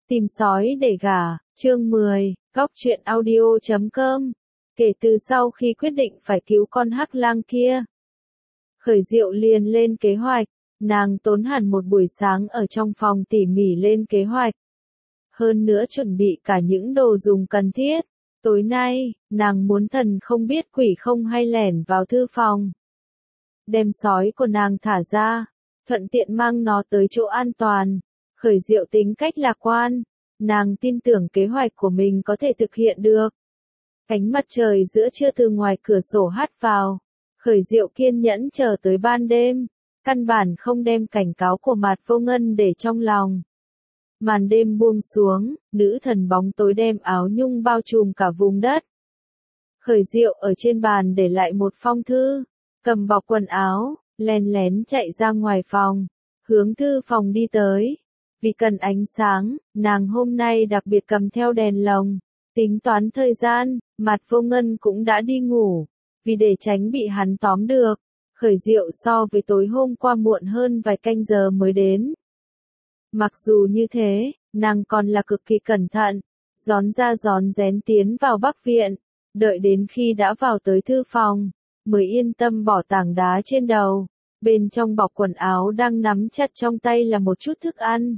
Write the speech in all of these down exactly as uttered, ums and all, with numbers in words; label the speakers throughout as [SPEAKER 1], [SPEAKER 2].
[SPEAKER 1] Tìm sói để gả, chương mười, góc truyện audio chấm com. Kể từ sau khi quyết định phải cứu con hắc lang kia, Khởi Diệu liền lên kế hoạch, nàng tốn hẳn một buổi sáng ở trong phòng tỉ mỉ lên kế hoạch. Hơn nữa chuẩn bị cả những đồ dùng cần thiết. Tối nay, nàng muốn thần không biết quỷ không hay lẻn vào thư phòng. Đem sói của nàng thả ra, thuận tiện mang nó tới chỗ an toàn. Khởi Diệu tính cách lạc quan, nàng tin tưởng kế hoạch của mình có thể thực hiện được. Ánh mặt trời giữa trưa từ ngoài cửa sổ hắt vào, Khởi Diệu kiên nhẫn chờ tới ban đêm, căn bản không đem cảnh cáo của Mạt Vô Ngân để trong lòng. Màn đêm buông xuống, nữ thần bóng tối đem áo nhung bao trùm cả vùng đất. Khởi Diệu ở trên bàn để lại một phong thư, cầm bọc quần áo, lén lén chạy ra ngoài phòng, hướng thư phòng đi tới. Vì cần ánh sáng, nàng hôm nay đặc biệt cầm theo đèn lồng. Tính toán thời gian, Mạt Vô Ngân cũng đã đi ngủ. Vì để tránh bị hắn tóm được, Khởi Diệu so với tối hôm qua muộn hơn vài canh giờ mới đến. Mặc dù như thế, nàng còn là cực kỳ cẩn thận, rón ra rón rén tiến vào Bắc Viện, đợi đến khi đã vào tới thư phòng, mới yên tâm bỏ tảng đá trên đầu. Bên trong bọc quần áo đang nắm chặt trong tay là một chút thức ăn.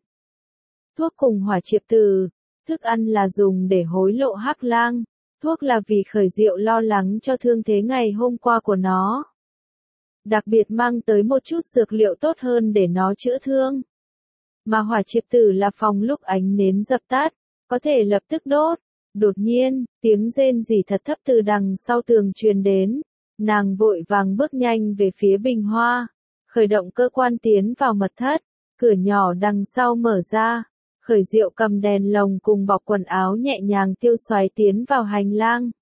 [SPEAKER 1] Thuốc cùng hỏa triệp tử, thức ăn là dùng để hối lộ hắc lang, thuốc là vì Khởi Diệu lo lắng cho thương thế ngày hôm qua của nó. Đặc biệt mang tới một chút dược liệu tốt hơn để nó chữa thương. Mà hỏa triệp tử là phòng lúc ánh nến dập tắt, có thể lập tức đốt. Đột nhiên, tiếng rên rỉ thật thấp từ đằng sau tường truyền đến. Nàng vội vàng bước nhanh về phía bình hoa, khởi động cơ quan tiến vào mật thất, cửa nhỏ đằng sau mở ra. Khởi Diệu cầm đèn lồng cùng bọc quần áo nhẹ nhàng tiêu xoáy tiến vào hành lang.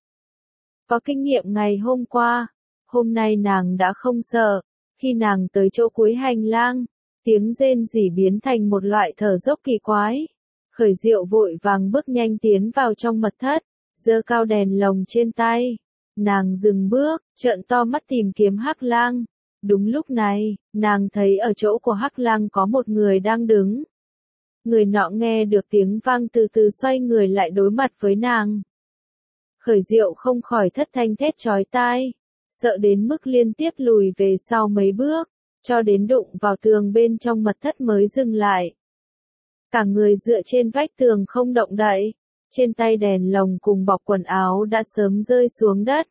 [SPEAKER 1] Có kinh nghiệm ngày hôm qua, hôm nay nàng đã không sợ. Khi nàng tới chỗ cuối hành lang, tiếng rên rỉ biến thành một loại thở dốc kỳ quái. Khởi Diệu vội vàng bước nhanh tiến vào trong mật thất, giơ cao đèn lồng trên tay. Nàng dừng bước, trợn to mắt tìm kiếm hắc lang. Đúng lúc này, nàng thấy ở chỗ của hắc lang có một người đang đứng. Người nọ nghe được tiếng vang từ từ xoay người lại đối mặt với nàng. Khởi Diệu không khỏi thất thanh thét chói tai, sợ đến mức liên tiếp lùi về sau mấy bước, cho đến đụng vào tường bên trong mật thất mới dừng lại. Cả người dựa trên vách tường không động đậy, trên tay đèn lồng cùng bọc quần áo đã sớm rơi xuống đất.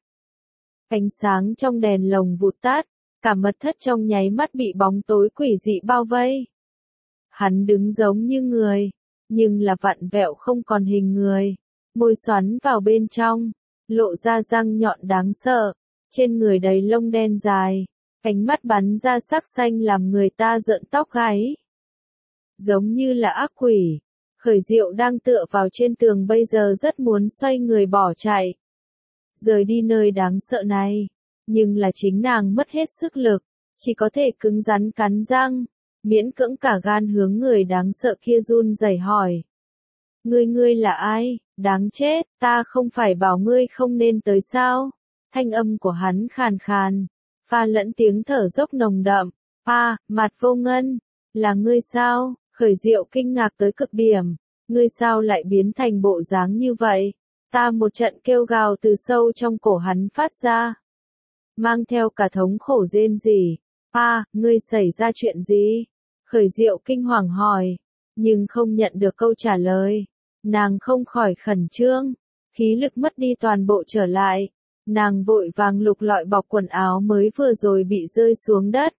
[SPEAKER 1] Ánh sáng trong đèn lồng vụt tắt, cả mật thất trong nháy mắt bị bóng tối quỷ dị bao vây. Hắn đứng giống như người, nhưng là vặn vẹo không còn hình người, môi xoắn vào bên trong, lộ ra răng nhọn đáng sợ, trên người đầy lông đen dài, ánh mắt bắn ra sắc xanh làm người ta rợn tóc gáy. Giống như là ác quỷ, Khởi Diệu đang tựa vào trên tường bây giờ rất muốn xoay người bỏ chạy, rời đi nơi đáng sợ này, nhưng là chính nàng mất hết sức lực, chỉ có thể cứng rắn cắn răng. Miễn cưỡng cả gan hướng người đáng sợ kia run rẩy hỏi. Ngươi ngươi là ai, đáng chết, ta không phải bảo ngươi không nên tới sao? Thanh âm của hắn khàn khàn, pha lẫn tiếng thở dốc nồng đậm. À, Mạt Vô Ngân, là ngươi sao? Khởi Diệu kinh ngạc tới cực điểm. Ngươi sao lại biến thành bộ dáng như vậy? Ta một trận kêu gào từ sâu trong cổ hắn phát ra, mang theo cả thống khổ rên rỉ. À, ngươi xảy ra chuyện gì? Khởi Diệu kinh hoàng hỏi, nhưng không nhận được câu trả lời. Nàng không khỏi khẩn trương, khí lực mất đi toàn bộ trở lại. Nàng vội vàng lục lọi bọc quần áo mới vừa rồi bị rơi xuống đất.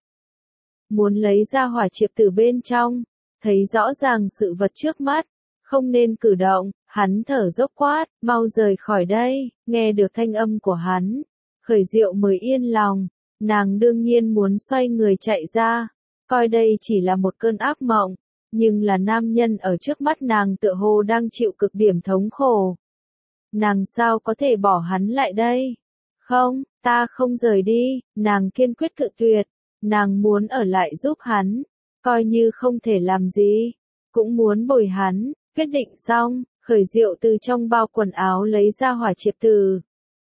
[SPEAKER 1] Muốn lấy ra hỏa triệp từ bên trong, thấy rõ ràng sự vật trước mắt, không nên cử động, hắn thở dốc quát, mau rời khỏi đây. Nghe được thanh âm của hắn, Khởi Diệu mới yên lòng. Nàng đương nhiên muốn xoay người chạy ra, coi đây chỉ là một cơn ác mộng, nhưng là nam nhân ở trước mắt nàng tựa hồ đang chịu cực điểm thống khổ. Nàng sao có thể bỏ hắn lại đây? Không, ta không rời đi, nàng kiên quyết cự tuyệt, nàng muốn ở lại giúp hắn, coi như không thể làm gì, cũng muốn bồi hắn. Quyết định xong, Khởi Diệu từ trong bao quần áo lấy ra hỏa triệp tử.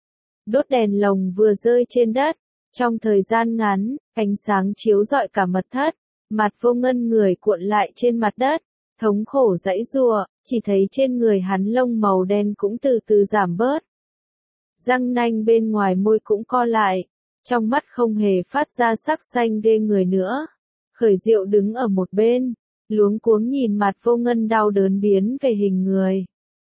[SPEAKER 1] Đốt đèn lồng vừa rơi trên đất. Trong thời gian ngắn, ánh sáng chiếu rọi cả mật thất, Mạt Vô Ngân người cuộn lại trên mặt đất, thống khổ giãy giụa, chỉ thấy trên người hắn lông màu đen cũng từ từ giảm bớt. Răng nanh bên ngoài môi cũng co lại, trong mắt không hề phát ra sắc xanh ghê người nữa. Khởi Diệu đứng ở một bên, luống cuống nhìn Mạt Vô Ngân đau đớn biến về hình người.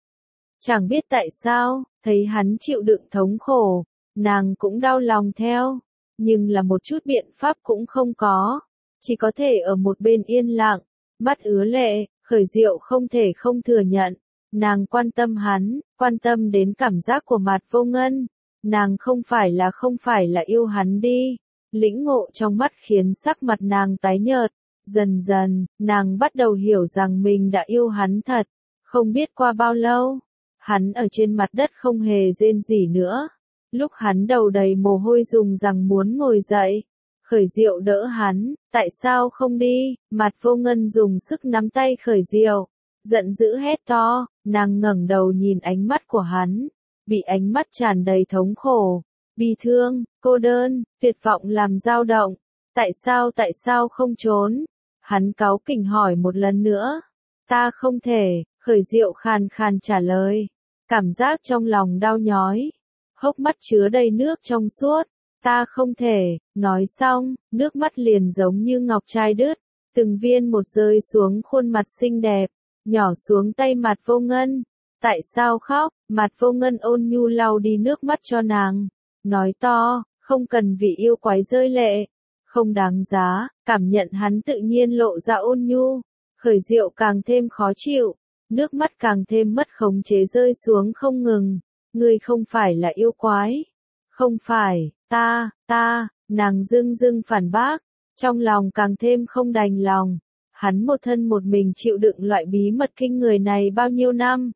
[SPEAKER 1] Chẳng biết tại sao, thấy hắn chịu đựng thống khổ, nàng cũng đau lòng theo, nhưng là một chút biện pháp cũng không có, chỉ có thể ở một bên yên lặng, mắt ứa lệ. Khởi Diệu không thể không thừa nhận, nàng quan tâm hắn, quan tâm đến cảm giác của Mạt Vô Ngân, nàng không phải là không phải là yêu hắn đi. Lĩnh ngộ trong mắt khiến sắc mặt nàng tái nhợt, dần dần, nàng bắt đầu hiểu rằng mình đã yêu hắn thật. Không biết qua bao lâu, hắn ở trên mặt đất không hề rên rỉ nữa. Lúc hắn đầu đầy mồ hôi dùng rằng muốn ngồi dậy, Khởi Diệu đỡ hắn, tại sao không đi? Mạt Vô Ngân dùng sức nắm tay Khởi Diệu, giận dữ hét to, nàng ngẩng đầu nhìn ánh mắt của hắn, bị ánh mắt tràn đầy thống khổ, bi thương, cô đơn, tuyệt vọng làm dao động. Tại sao tại sao không trốn? Hắn cáu kỉnh hỏi một lần nữa. Ta không thể, Khởi Diệu khàn khàn trả lời. Cảm giác trong lòng đau nhói, hốc mắt chứa đầy nước trong suốt. Ta không thể, nói xong, nước mắt liền giống như ngọc trai đứt, từng viên một rơi xuống khuôn mặt xinh đẹp, nhỏ xuống tay Mạt Vô Ngân. Tại sao khóc? Mạt Vô Ngân ôn nhu lau đi nước mắt cho nàng, nói to, không cần vì yêu quái rơi lệ, không đáng giá. Cảm nhận hắn tự nhiên lộ ra ôn nhu, Khởi Diệu càng thêm khó chịu, nước mắt càng thêm mất khống chế rơi xuống không ngừng. Ngươi không phải là yêu quái. Không phải, ta, ta, nàng dưng dưng phản bác, trong lòng càng thêm không đành lòng. Hắn một thân một mình chịu đựng loại bí mật kinh người này bao nhiêu năm.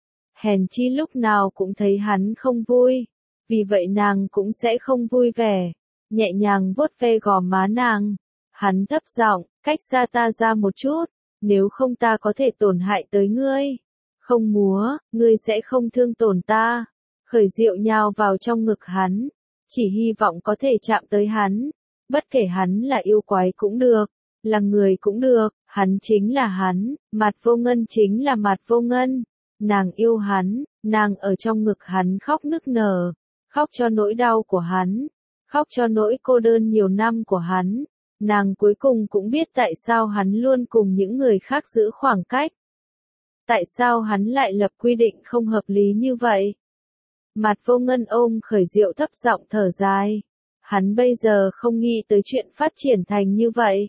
[SPEAKER 1] Hèn chi lúc nào cũng thấy hắn không vui, vì vậy nàng cũng sẽ không vui vẻ. Nhẹ nhàng vuốt ve gò má nàng, hắn thấp giọng, cách xa ta ra một chút, nếu không ta có thể tổn hại tới ngươi. Không múa, ngươi sẽ không thương tổn ta. Khởi Diệu nhào vào trong ngực hắn, chỉ hy vọng có thể chạm tới hắn. Bất kể hắn là yêu quái cũng được, là người cũng được, hắn chính là hắn, Mạt Vô Ngân chính là Mạt Vô Ngân. Nàng yêu hắn, nàng ở trong ngực hắn khóc nức nở, khóc cho nỗi đau của hắn, khóc cho nỗi cô đơn nhiều năm của hắn. Nàng cuối cùng cũng biết tại sao hắn luôn cùng những người khác giữ khoảng cách. Tại sao hắn lại lập quy định không hợp lý như vậy? Mạt Vô Ngân ôm Khởi Diệu thấp giọng thở dài. Hắn bây giờ không nghĩ tới chuyện phát triển thành như vậy.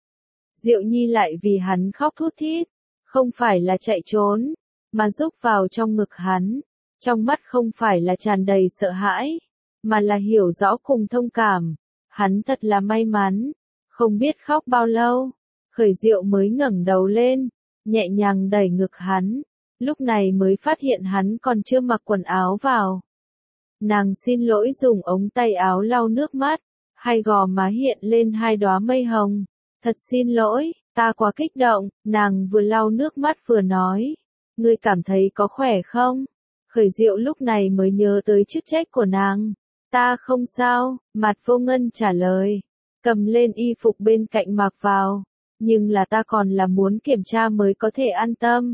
[SPEAKER 1] Diệu Nhi lại vì hắn khóc thút thít, không phải là chạy trốn, mà rúc vào trong ngực hắn. Trong mắt không phải là tràn đầy sợ hãi, mà là hiểu rõ cùng thông cảm. Hắn thật là may mắn. Không biết khóc bao lâu, Khởi Diệu mới ngẩng đầu lên, nhẹ nhàng đẩy ngực hắn. Lúc này mới phát hiện hắn còn chưa mặc quần áo vào. Nàng xin lỗi dùng ống tay áo lau nước mắt, hai gò má hiện lên hai đóa mây hồng. Thật xin lỗi, ta quá kích động. Nàng vừa lau nước mắt vừa nói, ngươi cảm thấy có khỏe không? Khởi Diệu lúc này mới nhớ tới chức trách của nàng. Ta không sao, Mạt Vô Ngân trả lời, cầm lên y phục bên cạnh mặc vào, nhưng là ta còn là muốn kiểm tra mới có thể an tâm.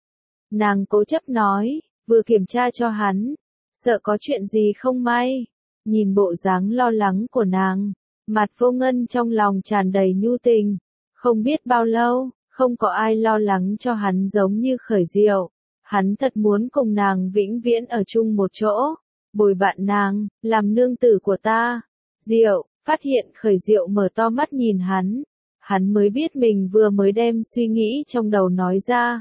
[SPEAKER 1] Nàng cố chấp nói, vừa kiểm tra cho hắn, sợ có chuyện gì không may. Nhìn bộ dáng lo lắng của nàng, Mạt Vô Ngân trong lòng tràn đầy nhu tình. Không biết bao lâu, không có ai lo lắng cho hắn giống như Khởi Diệu. Hắn thật muốn cùng nàng vĩnh viễn ở chung một chỗ, bồi bạn nàng, làm nương tử của ta. Diệu, phát hiện Khởi Diệu mở to mắt nhìn hắn, hắn mới biết mình vừa mới đem suy nghĩ trong đầu nói ra.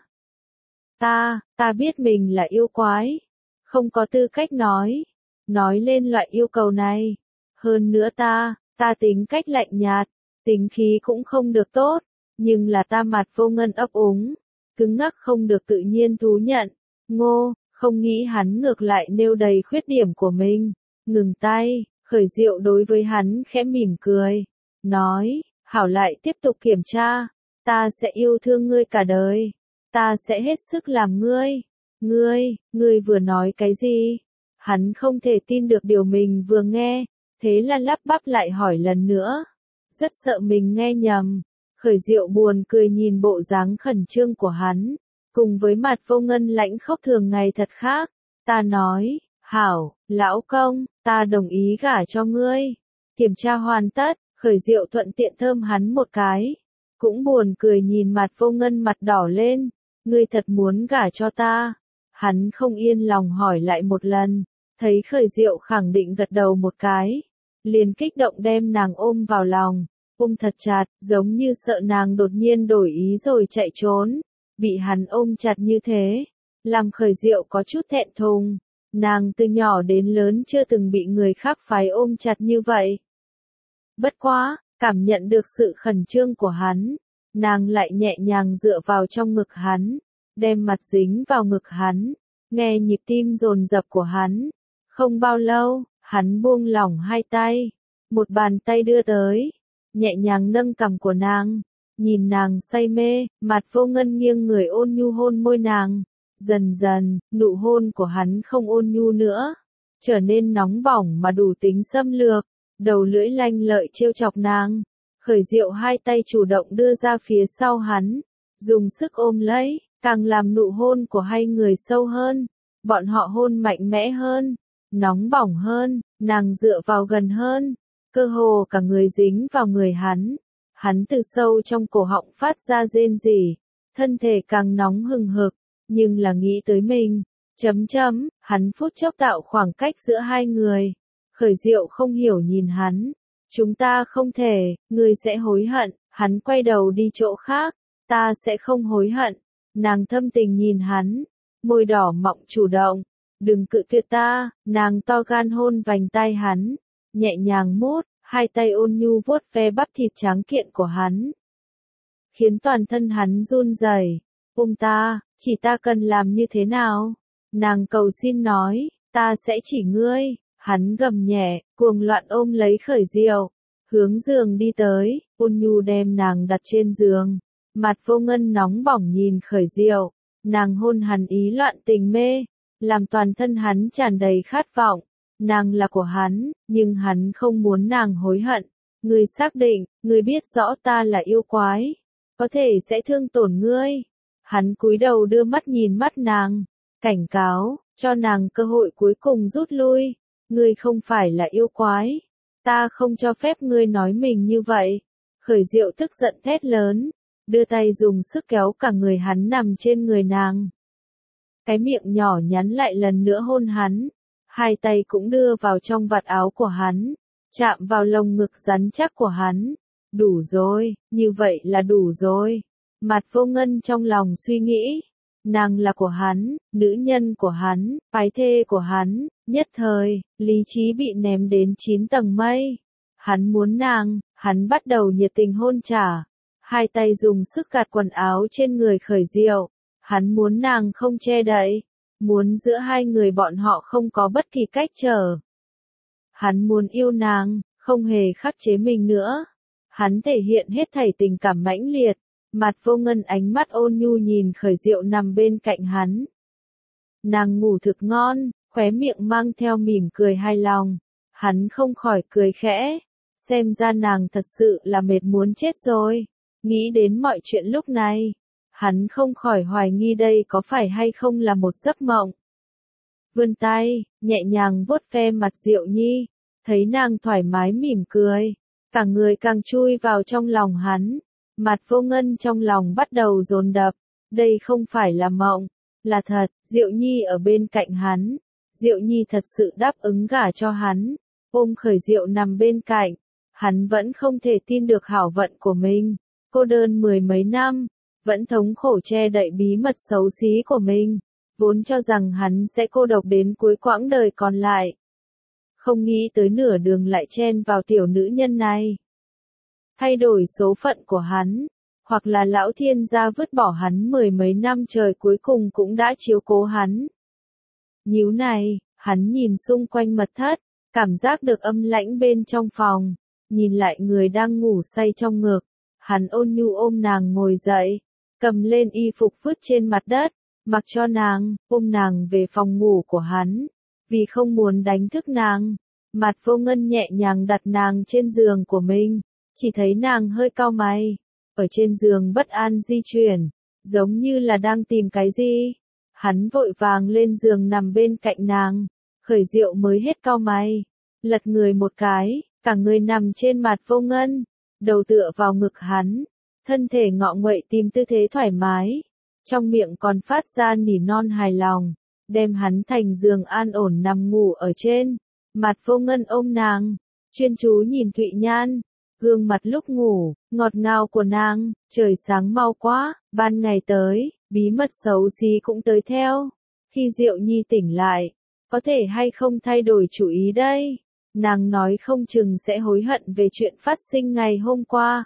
[SPEAKER 1] Ta, ta biết mình là yêu quái, không có tư cách nói, nói lên loại yêu cầu này. Hơn nữa ta, ta tính cách lạnh nhạt, tính khí cũng không được tốt, nhưng là ta Mạt Vô Ngân ấp úng, cứng ngắc không được tự nhiên thú nhận. Ngô, không nghĩ hắn ngược lại nêu đầy khuyết điểm của mình. Ngừng tay, Khởi Diệu đối với hắn khẽ mỉm cười, nói, hảo lại tiếp tục kiểm tra, ta sẽ yêu thương ngươi cả đời, ta sẽ hết sức làm ngươi. Ngươi, ngươi vừa nói cái gì? Hắn không thể tin được điều mình vừa nghe, thế là lắp bắp lại hỏi lần nữa, rất sợ mình nghe nhầm. Khởi Diệu buồn cười nhìn bộ dáng khẩn trương của hắn, cùng với mặt Vô Ngân lãnh khốc thường ngày thật khác. Ta nói, hảo, lão công, ta đồng ý gả cho ngươi. Kiểm tra hoàn tất, Khởi Diệu thuận tiện thơm hắn một cái. Cũng buồn cười nhìn mặt Vô Ngân mặt đỏ lên, ngươi thật muốn gả cho ta. Hắn không yên lòng hỏi lại một lần, thấy Khởi Diệu khẳng định gật đầu một cái. Liền kích động đem nàng ôm vào lòng, ôm thật chặt, giống như sợ nàng đột nhiên đổi ý rồi chạy trốn. Bị hắn ôm chặt như thế, làm Khởi Diệu có chút thẹn thùng. Nàng từ nhỏ đến lớn chưa từng bị người khác phái ôm chặt như vậy. Bất quá, cảm nhận được sự khẩn trương của hắn, nàng lại nhẹ nhàng dựa vào trong ngực hắn, đem mặt dính vào ngực hắn, nghe nhịp tim dồn dập của hắn. Không bao lâu, hắn buông lỏng hai tay, một bàn tay đưa tới, nhẹ nhàng nâng cằm của nàng, nhìn nàng say mê, mặt Vô Ngân nghiêng người ôn nhu hôn môi nàng. Dần dần, nụ hôn của hắn không ôn nhu nữa, trở nên nóng bỏng mà đủ tính xâm lược, đầu lưỡi lanh lợi trêu chọc nàng. Khởi Diệu hai tay chủ động đưa ra phía sau hắn, dùng sức ôm lấy, càng làm nụ hôn của hai người sâu hơn. Bọn họ hôn mạnh mẽ hơn, nóng bỏng hơn, nàng dựa vào gần hơn, cơ hồ cả người dính vào người hắn. Hắn từ sâu trong cổ họng phát ra rên rỉ, thân thể càng nóng hừng hực. Nhưng là nghĩ tới mình, chấm chấm, hắn phút chốc tạo khoảng cách giữa hai người. Khởi Diệu không hiểu nhìn hắn, chúng ta không thể, ngươi sẽ hối hận. Hắn quay đầu đi chỗ khác, ta sẽ không hối hận. Nàng thâm tình nhìn hắn, môi đỏ mọng chủ động, đừng cự tuyệt ta. Nàng to gan hôn vành tai hắn, nhẹ nhàng mút, hai tay ôn nhu vuốt ve bắp thịt trắng kiện của hắn, khiến toàn thân hắn run rẩy. Ôm ta, chỉ ta cần làm như thế nào? Nàng cầu xin nói, ta sẽ chỉ ngươi. Hắn gầm nhẹ, cuồng loạn ôm lấy Khởi Diệu, hướng giường đi tới, ôn nhu đem nàng đặt trên giường. Mặt Vô Ngân nóng bỏng nhìn Khởi Diệu, nàng hôn hắn ý loạn tình mê, làm toàn thân hắn tràn đầy khát vọng. Nàng là của hắn, nhưng hắn không muốn nàng hối hận. Ngươi xác định, ngươi biết rõ ta là yêu quái, có thể sẽ thương tổn ngươi. Hắn cúi đầu đưa mắt nhìn mắt nàng, cảnh cáo, cho nàng cơ hội cuối cùng rút lui. Ngươi không phải là yêu quái, ta không cho phép ngươi nói mình như vậy. Khởi Diệu tức giận thét lớn, đưa tay dùng sức kéo cả người hắn nằm trên người nàng. Cái miệng nhỏ nhắn lại lần nữa hôn hắn, hai tay cũng đưa vào trong vạt áo của hắn, chạm vào lồng ngực rắn chắc của hắn. Đủ rồi, như vậy là đủ rồi. Mặt Vô Ngân trong lòng suy nghĩ, nàng là của hắn, nữ nhân của hắn, phái thê của hắn. Nhất thời, lý trí bị ném đến chín tầng mây. Hắn muốn nàng, hắn bắt đầu nhiệt tình hôn trả, hai tay dùng sức gạt quần áo trên người Khởi Diệu. Hắn muốn nàng không che đậy, muốn giữa hai người bọn họ không có bất kỳ cách trở. Hắn muốn yêu nàng, không hề khắc chế mình nữa. Hắn thể hiện hết thảy tình cảm mãnh liệt. Mặt Vô Ngân ánh mắt ôn nhu nhìn Khởi Diệu nằm bên cạnh hắn. Nàng ngủ thực ngon, khóe miệng mang theo mỉm cười hài lòng. Hắn không khỏi cười khẽ, xem ra nàng thật sự là mệt muốn chết rồi. Nghĩ đến mọi chuyện lúc này, hắn không khỏi hoài nghi đây có phải hay không là một giấc mộng. Vươn tay, nhẹ nhàng vuốt ve mặt Diệu Nhi, thấy nàng thoải mái mỉm cười, cả người càng chui vào trong lòng hắn. Mặt Vô Ngân trong lòng bắt đầu dồn đập, đây không phải là mộng, là thật. Diệu Nhi ở bên cạnh hắn, Diệu Nhi thật sự đáp ứng gả cho hắn. Ôm Khởi Diệu nằm bên cạnh, hắn vẫn không thể tin được hảo vận của mình. Cô đơn mười mấy năm, vẫn thống khổ che đậy bí mật xấu xí của mình, vốn cho rằng hắn sẽ cô độc đến cuối quãng đời còn lại. Không nghĩ tới nửa đường lại chen vào tiểu nữ nhân này. Thay đổi số phận của hắn, hoặc là lão thiên gia vứt bỏ hắn mười mấy năm trời cuối cùng cũng đã chiếu cố hắn. Nhíu này, hắn nhìn xung quanh mật thất, cảm giác được âm lãnh bên trong phòng, nhìn lại người đang ngủ say trong ngực, hắn ôn nhu ôm nàng ngồi dậy, cầm lên y phục vứt trên mặt đất, mặc cho nàng, ôm nàng về phòng ngủ của hắn, vì không muốn đánh thức nàng. Mặt Vô Ngân nhẹ nhàng đặt nàng trên giường của mình, chỉ thấy nàng hơi cau mày, ở trên giường bất an di chuyển, giống như là đang tìm cái gì. Hắn vội vàng lên giường nằm bên cạnh nàng, Khởi Diệu mới hết cau mày, lật người một cái, cả người nằm trên mặt Vô Ngân, đầu tựa vào ngực hắn, thân thể ngọ nguậy tìm tư thế thoải mái, trong miệng còn phát ra nỉ non hài lòng, đem hắn thành giường an ổn nằm ngủ ở trên. Mặt Vô Ngân ôm nàng, chuyên chú nhìn Thụy Nhan, gương mặt lúc ngủ, ngọt ngào của nàng, trời sáng mau quá, ban ngày tới, bí mật xấu xí cũng tới theo. Khi Diệu Nhi tỉnh lại, có thể hay không thay đổi chủ ý đây? Nàng nói không chừng sẽ hối hận về chuyện phát sinh ngày hôm qua.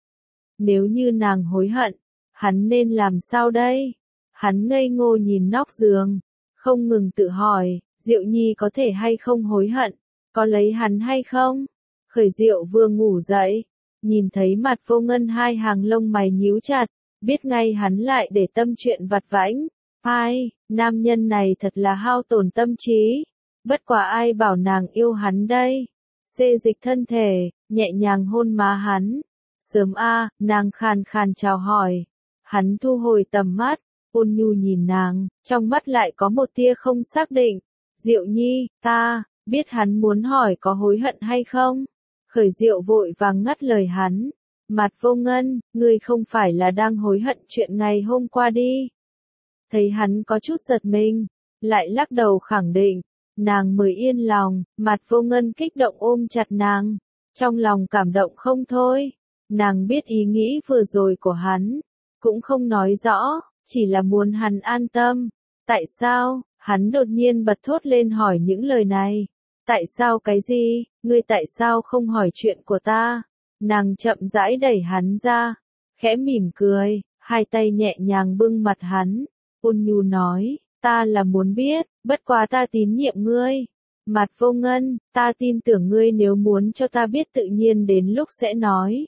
[SPEAKER 1] Nếu như nàng hối hận, hắn nên làm sao đây? Hắn ngây ngô nhìn nóc giường, không ngừng tự hỏi, Diệu Nhi có thể hay không hối hận, có lấy hắn hay không? Khởi Diệu vừa ngủ dậy, nhìn thấy mặt Vô Ngân hai hàng lông mày nhíu chặt, biết ngay hắn lại để tâm chuyện vặt vãnh. Ai, nam nhân này thật là hao tổn tâm trí. Bất quá ai bảo nàng yêu hắn đây? Xê dịch thân thể, nhẹ nhàng hôn má hắn. Sớm a, nàng khàn khàn chào hỏi. Hắn thu hồi tầm mắt, ôn nhu nhìn nàng, trong mắt lại có một tia không xác định. Diệu Nhi, ta, biết hắn muốn hỏi có hối hận hay không? Khởi Diệu vội vàng ngắt lời hắn. Mặt Vô Ngân, ngươi không phải là đang hối hận chuyện ngày hôm qua đi. Thấy hắn có chút giật mình, lại lắc đầu khẳng định, nàng mới yên lòng, mặt Vô Ngân kích động ôm chặt nàng, trong lòng cảm động không thôi. Nàng biết ý nghĩ vừa rồi của hắn, cũng không nói rõ, chỉ là muốn hắn an tâm. Tại sao? Hắn đột nhiên bật thốt lên hỏi những lời này. Tại sao cái gì? Ngươi tại sao không hỏi chuyện của ta? Nàng chậm rãi đẩy hắn ra, khẽ mỉm cười, hai tay nhẹ nhàng bưng mặt hắn, ôn nhu nói, ta là muốn biết, bất quá ta tín nhiệm ngươi. Mặt Vô Ngân, ta tin tưởng ngươi, nếu muốn cho ta biết tự nhiên đến lúc sẽ nói.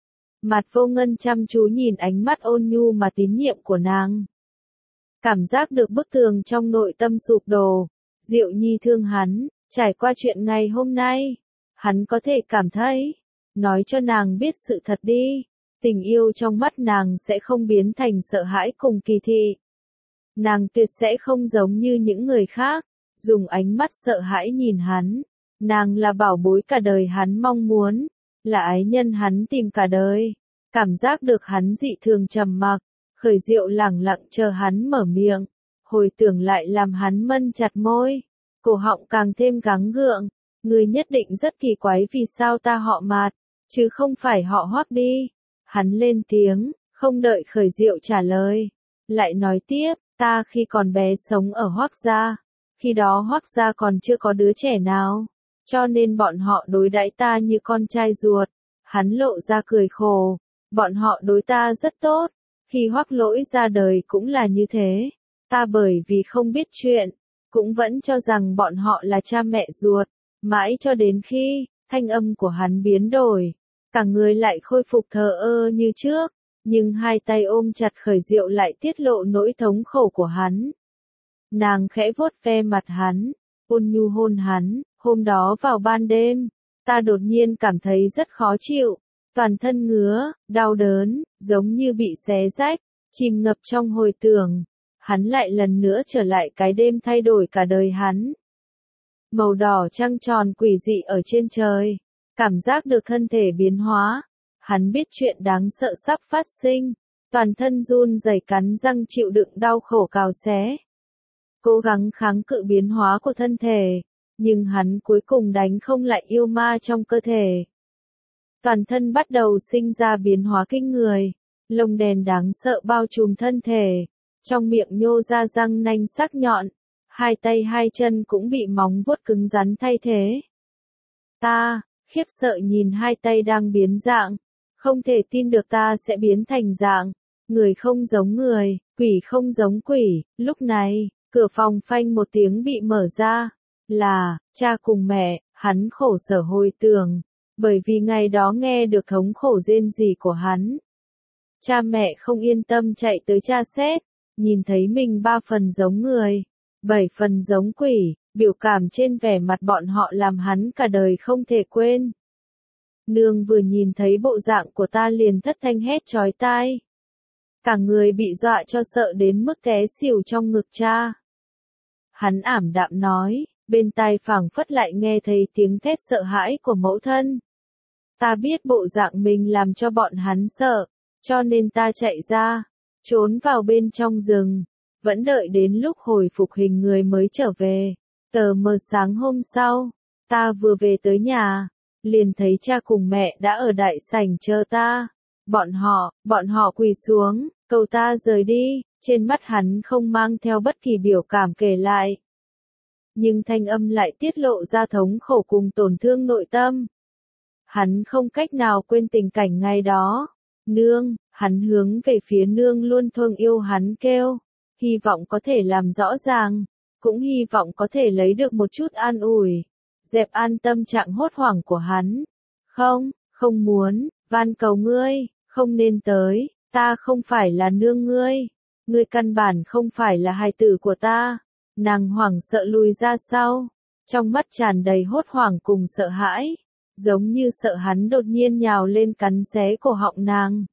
[SPEAKER 1] Mặt Vô Ngân chăm chú nhìn ánh mắt ôn nhu mà tín nhiệm của nàng. Cảm giác được bức tường trong nội tâm sụp đổ. Diệu Nhi thương hắn, trải qua chuyện ngày hôm nay, hắn có thể cảm thấy, nói cho nàng biết sự thật đi, tình yêu trong mắt nàng sẽ không biến thành sợ hãi cùng kỳ thị. Nàng tuyệt sẽ không giống như những người khác, dùng ánh mắt sợ hãi nhìn hắn. Nàng là bảo bối cả đời hắn mong muốn, là ái nhân hắn tìm cả đời. Cảm giác được hắn dị thường trầm mặc, Khởi Diệu lẳng lặng chờ hắn mở miệng, hồi tưởng lại làm hắn mân chặt môi, cổ họng càng thêm gắng gượng. Ngươi nhất định rất kỳ quái vì sao ta họ Mạt, chứ không phải họ Hoắc đi. Hắn lên tiếng, không đợi Khởi Diệu trả lời, lại nói tiếp, ta khi còn bé sống ở Hoắc gia, khi đó Hoắc gia còn chưa có đứa trẻ nào, cho nên bọn họ đối đãi ta như con trai ruột. Hắn lộ ra cười khổ, bọn họ đối ta rất tốt, khi Hoắc Lỗi ra đời cũng là như thế, ta bởi vì không biết chuyện, cũng vẫn cho rằng bọn họ là cha mẹ ruột, mãi cho đến khi, thanh âm của hắn biến đổi, cả người lại khôi phục thờ ơ như trước, nhưng hai tay ôm chặt Khởi Diệu lại tiết lộ nỗi thống khổ của hắn. Nàng khẽ vuốt ve mặt hắn, ôn nhu hôn hắn, hôm đó vào ban đêm, ta đột nhiên cảm thấy rất khó chịu, toàn thân ngứa, đau đớn, giống như bị xé rách, chìm ngập trong hồi tưởng. Hắn lại lần nữa trở lại cái đêm thay đổi cả đời hắn. Màu đỏ trăng tròn quỷ dị ở trên trời, cảm giác được thân thể biến hóa. Hắn biết chuyện đáng sợ sắp phát sinh, toàn thân run rẩy cắn răng chịu đựng đau khổ cào xé. Cố gắng kháng cự biến hóa của thân thể, nhưng hắn cuối cùng đánh không lại yêu ma trong cơ thể. Toàn thân bắt đầu sinh ra biến hóa kinh người, lông đèn đáng sợ bao trùm thân thể, trong miệng nhô ra răng nanh sắc nhọn, hai tay hai chân cũng bị móng vuốt cứng rắn thay thế. Ta, khiếp sợ nhìn hai tay đang biến dạng, không thể tin được ta sẽ biến thành dạng, người không giống người, quỷ không giống quỷ. Lúc này, cửa phòng phanh một tiếng bị mở ra, là, cha cùng mẹ. Hắn khổ sở hồi tưởng, bởi vì ngày đó nghe được thống khổ rên rỉ của hắn. Cha mẹ không yên tâm chạy tới tra xét, nhìn thấy mình ba phần giống người, bảy phần giống quỷ, biểu cảm trên vẻ mặt bọn họ làm hắn cả đời không thể quên. Nương vừa nhìn thấy bộ dạng của ta liền thất thanh hét chói tai. cả người bị dọa cho sợ đến mức té xỉu trong ngực cha. Hắn ảm đạm nói, bên tai phảng phất lại nghe thấy tiếng thét sợ hãi của mẫu thân. Ta biết bộ dạng mình làm cho bọn hắn sợ, cho nên ta chạy ra, trốn vào bên trong rừng, vẫn đợi đến lúc hồi phục hình người mới trở về. Tờ mờ sáng hôm sau, ta vừa về tới nhà, liền thấy cha cùng mẹ đã ở đại sảnh chờ ta. Bọn họ, bọn họ quỳ xuống, cầu ta rời đi, trên mắt hắn không mang theo bất kỳ biểu cảm kể lại. Nhưng thanh âm lại tiết lộ ra thống khổ cùng tổn thương nội tâm. Hắn không cách nào quên tình cảnh ngày đó. Nương, hắn hướng về phía nương luôn thương yêu hắn kêu, hy vọng có thể làm rõ ràng, cũng hy vọng có thể lấy được một chút an ủi, dẹp an tâm trạng hốt hoảng của hắn. Không, không muốn, van cầu ngươi, không nên tới, ta không phải là nương ngươi, ngươi căn bản không phải là hài tử của ta. Nàng hoảng sợ lùi ra sau, trong mắt tràn đầy hốt hoảng cùng sợ hãi, giống như sợ hắn đột nhiên nhào lên cắn xé cổ họng nàng.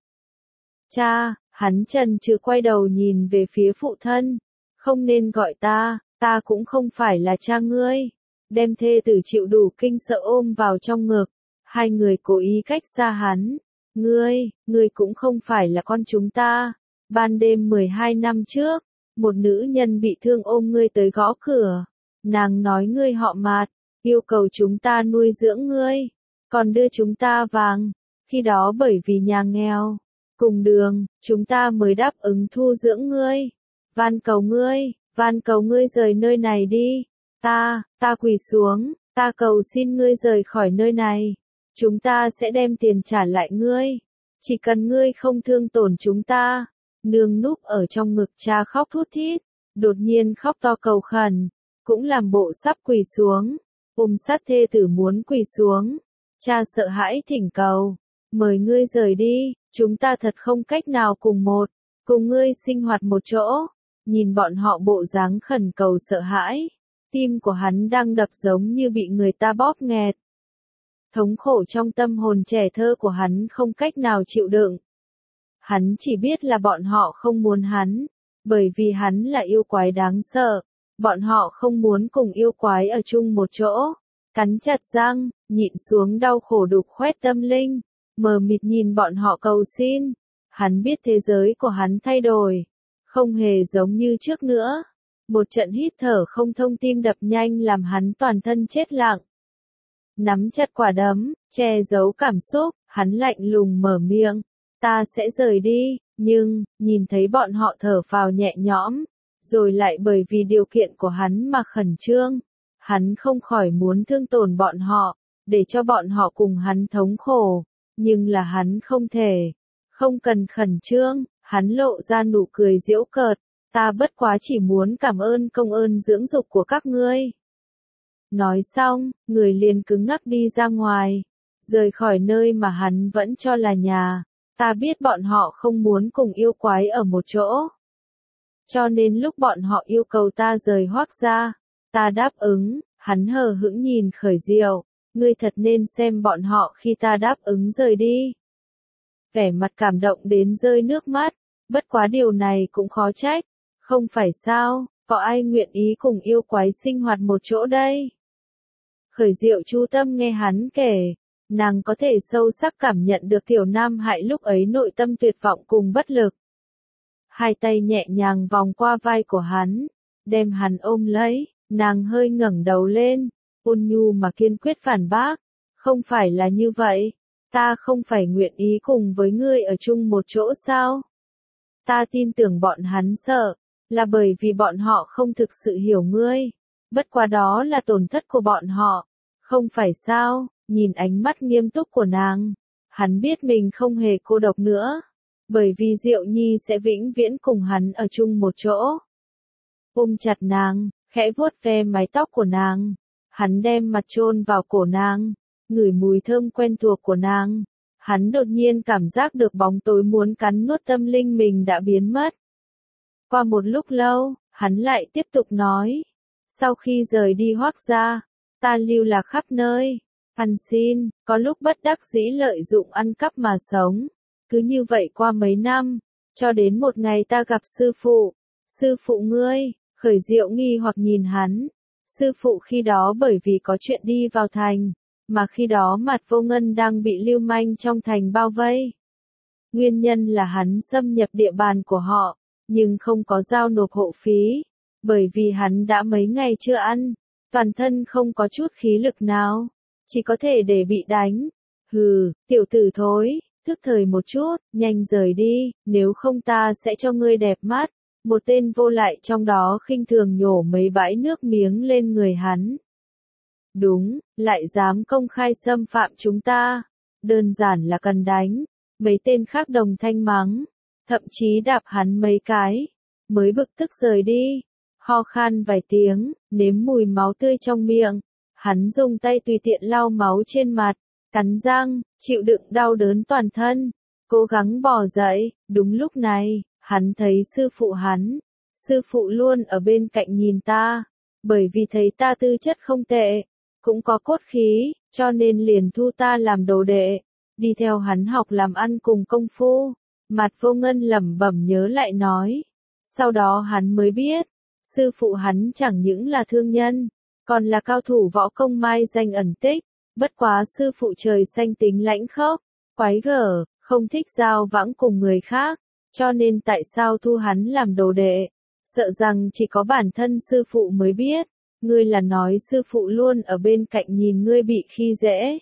[SPEAKER 1] Cha, hắn chần chừ quay đầu nhìn về phía phụ thân, không nên gọi ta, ta cũng không phải là cha ngươi. Đem thê tử chịu đủ kinh sợ ôm vào trong ngực, hai người cố ý cách xa hắn. Ngươi, ngươi cũng không phải là con chúng ta. Ban đêm mười hai năm trước, một nữ nhân bị thương ôm ngươi tới gõ cửa. Nàng nói ngươi họ Mạt, yêu cầu chúng ta nuôi dưỡng ngươi, còn đưa chúng ta vàng. Khi đó bởi vì nhà nghèo, cùng đường, chúng ta mới đáp ứng thu dưỡng ngươi. Van cầu ngươi, van cầu ngươi rời nơi này đi. Ta, ta quỳ xuống, ta cầu xin ngươi rời khỏi nơi này. Chúng ta sẽ đem tiền trả lại ngươi. Chỉ cần ngươi không thương tổn chúng ta. Nương núp ở trong ngực cha khóc thút thít, đột nhiên khóc to cầu khẩn, cũng làm bộ sắp quỳ xuống, ôm sát thê tử muốn quỳ xuống. Cha sợ hãi thỉnh cầu, mời ngươi rời đi, chúng ta thật không cách nào cùng một, cùng ngươi sinh hoạt một chỗ. Nhìn bọn họ bộ dáng khẩn cầu sợ hãi, tim của hắn đang đập giống như bị người ta bóp nghẹt. Thống khổ trong tâm hồn trẻ thơ của hắn không cách nào chịu đựng. Hắn chỉ biết là bọn họ không muốn hắn, bởi vì hắn là yêu quái đáng sợ. Bọn họ không muốn cùng yêu quái ở chung một chỗ. Cắn chặt răng, nhịn xuống đau khổ đục khoét tâm linh, mờ mịt nhìn bọn họ cầu xin. Hắn biết thế giới của hắn thay đổi, không hề giống như trước nữa. Một trận hít thở không thông tim đập nhanh làm hắn toàn thân chết lặng. Nắm chặt quả đấm, che giấu cảm xúc, hắn lạnh lùng mở miệng. Ta sẽ rời đi, nhưng, nhìn thấy bọn họ thở phào nhẹ nhõm, rồi lại bởi vì điều kiện của hắn mà khẩn trương. Hắn không khỏi muốn thương tổn bọn họ, để cho bọn họ cùng hắn thống khổ, nhưng là hắn không thể. Không cần khẩn trương, hắn lộ ra nụ cười giễu cợt, ta bất quá chỉ muốn cảm ơn công ơn dưỡng dục của các ngươi. Nói xong, người liền cứng ngắc đi ra ngoài, rời khỏi nơi mà hắn vẫn cho là nhà. Ta biết bọn họ không muốn cùng yêu quái ở một chỗ. Cho nên lúc bọn họ yêu cầu ta rời Hoác gia, ta đáp ứng. Hắn hờ hững nhìn Khởi Diệu, ngươi thật nên xem bọn họ khi ta đáp ứng rời đi. Vẻ mặt cảm động đến rơi nước mắt, bất quá điều này cũng khó trách, không phải sao, có ai nguyện ý cùng yêu quái sinh hoạt một chỗ đây. Khởi Diệu chú tâm nghe hắn kể, nàng có thể sâu sắc cảm nhận được Tiểu Nam Hại lúc ấy nội tâm tuyệt vọng cùng bất lực. Hai tay nhẹ nhàng vòng qua vai của hắn, đem hắn ôm lấy. Nàng hơi ngẩng đầu lên, ôn nhu mà kiên quyết phản bác, không phải là như vậy, ta không phải nguyện ý cùng với ngươi ở chung một chỗ sao? Ta tin tưởng bọn hắn sợ, là bởi vì bọn họ không thực sự hiểu ngươi, bất quá đó là tổn thất của bọn họ, không phải sao? Nhìn ánh mắt nghiêm túc của nàng, hắn biết mình không hề cô độc nữa, bởi vì Diệu Nhi sẽ vĩnh viễn cùng hắn ở chung một chỗ. Ôm chặt nàng, khẽ vuốt ve mái tóc của nàng, hắn đem mặt chôn vào cổ nàng, ngửi mùi thơm quen thuộc của nàng. Hắn đột nhiên cảm giác được bóng tối muốn cắn nuốt tâm linh mình đã biến mất. Qua một lúc lâu, hắn lại tiếp tục nói, sau khi rời đi Hoác gia, ta lưu lạc khắp nơi, ăn xin, có lúc bất đắc dĩ lợi dụng ăn cắp mà sống, cứ như vậy qua mấy năm, cho đến một ngày ta gặp sư phụ. Sư phụ ngươi, Khởi Diệu nghi hoặc nhìn hắn. Sư phụ khi đó bởi vì có chuyện đi vào thành, mà khi đó Mạt Vô Ngân đang bị lưu manh trong thành bao vây. Nguyên nhân là hắn xâm nhập địa bàn của họ, nhưng không có giao nộp hộ phí, bởi vì hắn đã mấy ngày chưa ăn, toàn thân không có chút khí lực nào, chỉ có thể để bị đánh. Hừ, tiểu tử thối, thức thời một chút, nhanh rời đi, nếu không ta sẽ cho ngươi đẹp mắt. Một tên vô lại trong đó khinh thường nhổ mấy bãi nước miếng lên người hắn. Đúng, lại dám công khai xâm phạm chúng ta. Đơn giản là cần đánh. Mấy tên khác đồng thanh mắng, thậm chí đạp hắn mấy cái, mới bực tức rời đi. Ho khan vài tiếng, nếm mùi máu tươi trong miệng. Hắn dùng tay tùy tiện lau máu trên mặt, cắn răng, chịu đựng đau đớn toàn thân, cố gắng bò dậy. Đúng lúc này, hắn thấy sư phụ hắn. Sư phụ luôn ở bên cạnh nhìn ta, bởi vì thấy ta tư chất không tệ, cũng có cốt khí, cho nên liền thu ta làm đồ đệ, đi theo hắn học làm ăn cùng công phu. Mạt Vô Ngân lẩm bẩm nhớ lại nói. Sau đó hắn mới biết, sư phụ hắn chẳng những là thương nhân, còn là cao thủ võ công mai danh ẩn tích. Bất quá sư phụ trời xanh tính lãnh khốc, quái gở, không thích giao vãng cùng người khác, cho nên tại sao thu hắn làm đồ đệ? Sợ rằng chỉ có bản thân sư phụ mới biết. Ngươi là nói sư phụ luôn ở bên cạnh nhìn ngươi bị khi dễ,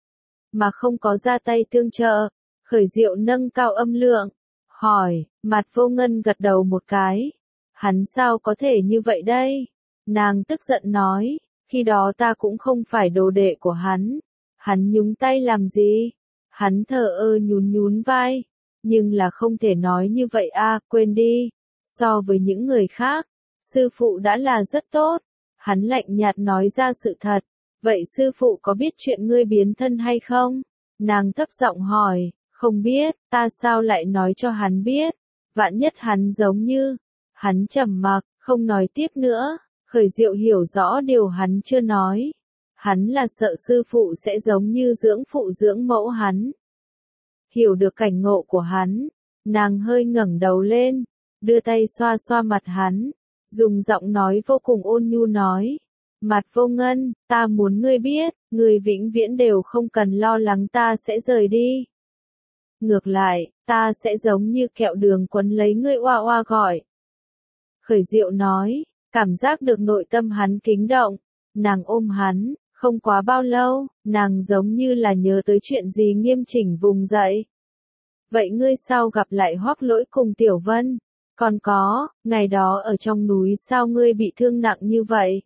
[SPEAKER 1] mà không có ra tay tương trợ. Khởi Diệu nâng cao âm lượng, hỏi. Mạt Vô Ngân gật đầu một cái. Hắn sao có thể như vậy đây? Nàng tức giận nói, khi đó ta cũng không phải đồ đệ của hắn. Hắn nhúng tay làm gì? Hắn thờ ơ nhún nhún vai. Nhưng là không thể nói như vậy a, quên đi. So với những người khác, sư phụ đã là rất tốt. Hắn lạnh nhạt nói ra sự thật. Vậy sư phụ có biết chuyện ngươi biến thân hay không? Nàng thấp giọng hỏi. Không biết, ta sao lại nói cho hắn biết? Vạn nhất hắn giống như. Hắn trầm mặc, không nói tiếp nữa. Khởi Diệu hiểu rõ điều hắn chưa nói. Hắn là sợ sư phụ sẽ giống như dưỡng phụ dưỡng mẫu hắn. Hiểu được cảnh ngộ của hắn, nàng hơi ngẩng đầu lên, đưa tay xoa xoa mặt hắn, dùng giọng nói vô cùng ôn nhu nói. Mạt Vô Ngân, ta muốn ngươi biết, ngươi vĩnh viễn đều không cần lo lắng ta sẽ rời đi. Ngược lại, ta sẽ giống như kẹo đường quấn lấy ngươi oa oa gọi. Khởi Diệu nói, cảm giác được nội tâm hắn kính động, nàng ôm hắn, không quá bao lâu, nàng giống như là nhớ tới chuyện gì nghiêm chỉnh vùng dậy. Vậy ngươi sao gặp lại Hoắc Lỗi cùng Tiểu Vân? Còn có, ngày đó ở trong núi sao ngươi bị thương nặng như vậy?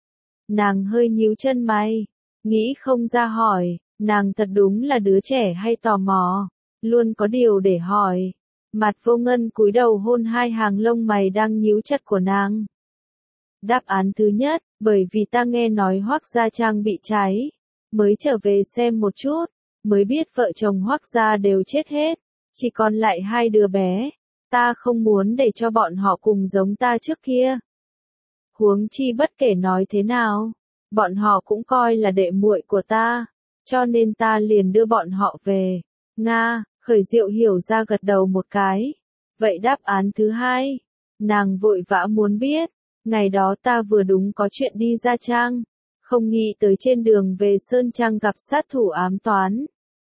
[SPEAKER 1] Nàng hơi nhíu chân mày, nghĩ không ra hỏi, nàng thật đúng là đứa trẻ hay tò mò, luôn có điều để hỏi. Mạt Vô Ngân cúi đầu hôn hai hàng lông mày đang nhíu chặt của nàng. Đáp án thứ nhất, bởi vì ta nghe nói Hoắc gia trang bị cháy, mới trở về xem một chút, mới biết vợ chồng Hoắc gia đều chết hết, chỉ còn lại hai đứa bé, ta không muốn để cho bọn họ cùng giống ta trước kia. Huống chi bất kể nói thế nào, bọn họ cũng coi là đệ muội của ta, cho nên ta liền đưa bọn họ về. Nga, Khởi Diệu hiểu ra gật đầu một cái. Vậy đáp án thứ hai, nàng vội vã muốn biết. Ngày đó ta vừa đúng có chuyện đi Gia Trang, không nghĩ tới trên đường về Sơn Trang gặp sát thủ ám toán.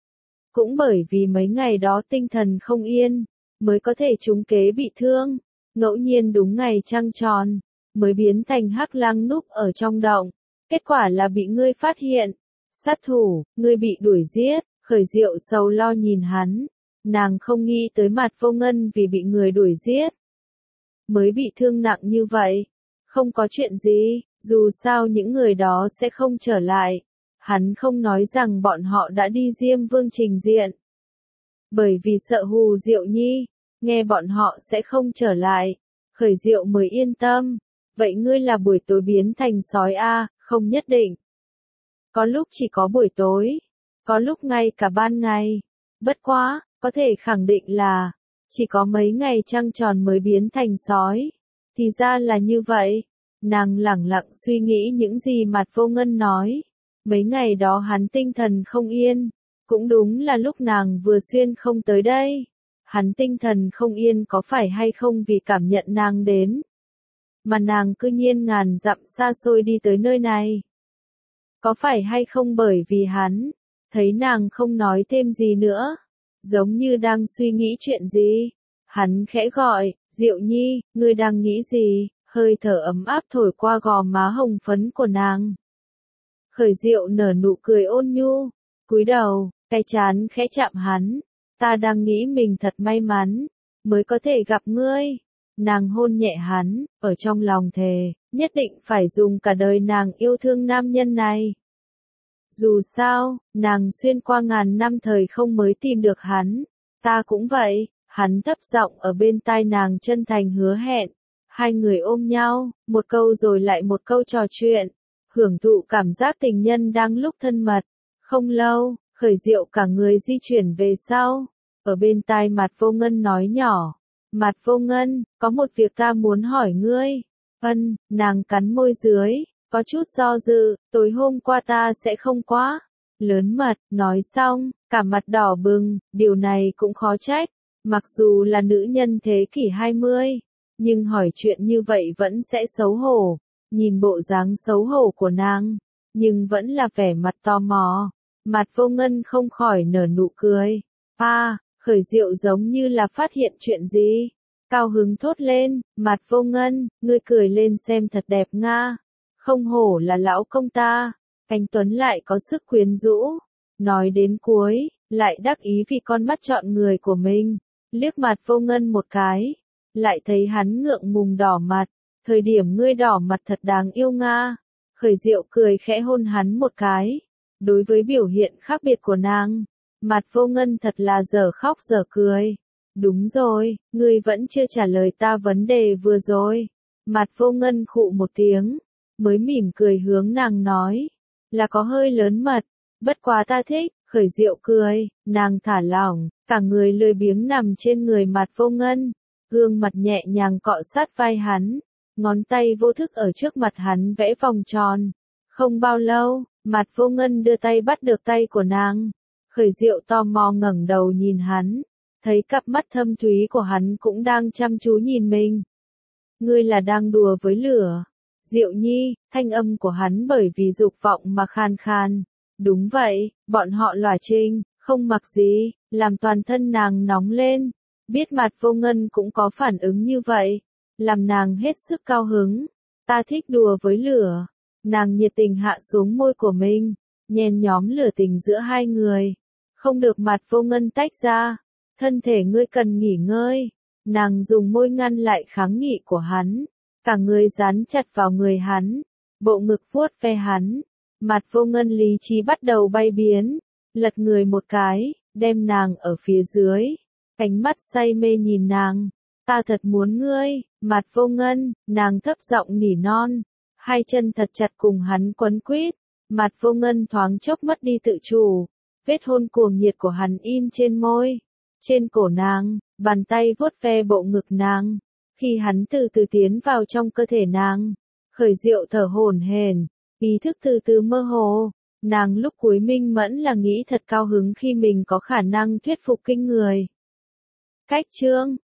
[SPEAKER 1] Cũng bởi vì mấy ngày đó tinh thần không yên, mới có thể trúng kế bị thương, ngẫu nhiên đúng ngày trăng tròn, mới biến thành hắc lang núp ở trong động, kết quả là bị ngươi phát hiện. Sát thủ, ngươi bị đuổi giết. Khởi Diệu sầu lo nhìn hắn, nàng không nghĩ tới Mạt Vô Ngân vì bị người đuổi giết, mới bị thương nặng như vậy. Không có chuyện gì, dù sao những người đó sẽ không trở lại. Hắn không nói rằng bọn họ đã đi Diêm Vương trình diện. Bởi vì sợ Hù Diệu Nhi, nghe bọn họ sẽ không trở lại. Khởi Diệu mới yên tâm. Vậy ngươi là buổi tối biến thành sói a? Không nhất định. Có lúc chỉ có buổi tối, có lúc ngay cả ban ngày. Bất quá, có thể khẳng định là, chỉ có mấy ngày trăng tròn mới biến thành sói. Thì ra là như vậy. Nàng lẳng lặng suy nghĩ những gì Mạt Vô Ngân nói. Mấy ngày đó hắn tinh thần không yên. Cũng đúng là lúc nàng vừa xuyên không tới đây. Hắn tinh thần không yên có phải hay không vì cảm nhận nàng đến. Mà nàng cư nhiên ngàn dặm xa xôi đi tới nơi này. Có phải hay không bởi vì hắn, thấy nàng không nói thêm gì nữa, giống như đang suy nghĩ chuyện gì. Hắn khẽ gọi, Diệu Nhi, ngươi đang nghĩ gì? Hơi thở ấm áp thổi qua gò má hồng phấn của nàng. Khởi Diệu nở nụ cười ôn nhu, cúi đầu, cái trán khẽ chạm hắn. Ta đang nghĩ mình thật may mắn, mới có thể gặp ngươi. Nàng hôn nhẹ hắn, ở trong lòng thề, nhất định phải dùng cả đời nàng yêu thương nam nhân này. Dù sao, nàng xuyên qua ngàn năm thời không mới tìm được hắn. Ta cũng vậy, hắn thấp giọng ở bên tai nàng chân thành hứa hẹn. Hai người ôm nhau, một câu rồi lại một câu trò chuyện, hưởng thụ cảm giác tình nhân đang lúc thân mật. Không lâu, Khởi Diệu cả người di chuyển về sau, ở bên tai Mạt Vô Ngân nói nhỏ, Mạt Vô Ngân, có một việc ta muốn hỏi ngươi. Ân, nàng cắn môi dưới, có chút do dự, tối hôm qua ta sẽ không quá lớn mật, nói xong, cả mặt đỏ bừng, điều này cũng khó trách, mặc dù là nữ nhân thế kỷ hai mươi, nhưng hỏi chuyện như vậy vẫn sẽ xấu hổ, nhìn bộ dáng xấu hổ của nàng, nhưng vẫn là vẻ mặt tò mò. Mạt Vô Ngân không khỏi nở nụ cười. À, Khởi Diệu giống như là phát hiện chuyện gì. Cao hứng thốt lên, Mạt Vô Ngân, ngươi cười lên xem thật đẹp nga. Không hổ là lão công ta. Anh Tuấn lại có sức quyến rũ. Nói đến cuối, lại đắc ý vì con mắt chọn người của mình. Liếc Mạt Vô Ngân một cái. Lại thấy hắn ngượng ngùng đỏ mặt. Thời điểm ngươi đỏ mặt thật đáng yêu nga. Khởi Diệu cười khẽ hôn hắn một cái. Đối với biểu hiện khác biệt của nàng, Mạt Vô Ngân thật là dở khóc dở cười. Đúng rồi, ngươi vẫn chưa trả lời ta vấn đề vừa rồi. Mạt Vô Ngân khụ một tiếng, mới mỉm cười hướng nàng nói, là có hơi lớn mật, bất quá ta thích. Khởi Diệu cười, nàng thả lỏng, cả người lười biếng nằm trên người Mạt Vô Ngân, gương mặt nhẹ nhàng cọ sát vai hắn, ngón tay vô thức ở trước mặt hắn vẽ vòng tròn. Không bao lâu, Mạt Vô Ngân đưa tay bắt được tay của nàng. Khởi Diệu tò mò ngẩng đầu nhìn hắn, thấy cặp mắt thâm thúy của hắn cũng đang chăm chú nhìn mình. Ngươi là đang đùa với lửa. Diệu Nhi, thanh âm của hắn bởi vì dục vọng mà khan khan. Đúng vậy, bọn họ lỏa trinh, không mặc gì, làm toàn thân nàng nóng lên. Biết Mạt Vô Ngân cũng có phản ứng như vậy, làm nàng hết sức cao hứng. Ta thích đùa với lửa. Nàng nhiệt tình hạ xuống môi của mình, nhen nhóm lửa tình giữa hai người. Không được Mạt Vô Ngân tách ra. Thân thể ngươi cần nghỉ ngơi. Nàng dùng môi ngăn lại kháng nghị của hắn. Cả người dán chặt vào người hắn. Bộ ngực vuốt ve hắn. Mạt Vô Ngân lý trí bắt đầu bay biến. Lật người một cái, đem nàng ở phía dưới. Cánh mắt say mê nhìn nàng. Ta thật muốn ngươi, Mạt Vô Ngân, nàng thấp giọng nỉ non. Hai chân thật chặt cùng hắn quấn quýt. Mạt Vô Ngân thoáng chốc mất đi tự chủ. Vết hôn cuồng nhiệt của hắn in trên môi, trên cổ nàng, bàn tay vuốt ve bộ ngực nàng. Khi hắn từ từ tiến vào trong cơ thể nàng, Khởi Diệu thở hổn hển, ý thức từ từ mơ hồ. Nàng lúc cuối minh mẫn là nghĩ thật cao hứng khi mình có khả năng thuyết phục kinh người. Cách chương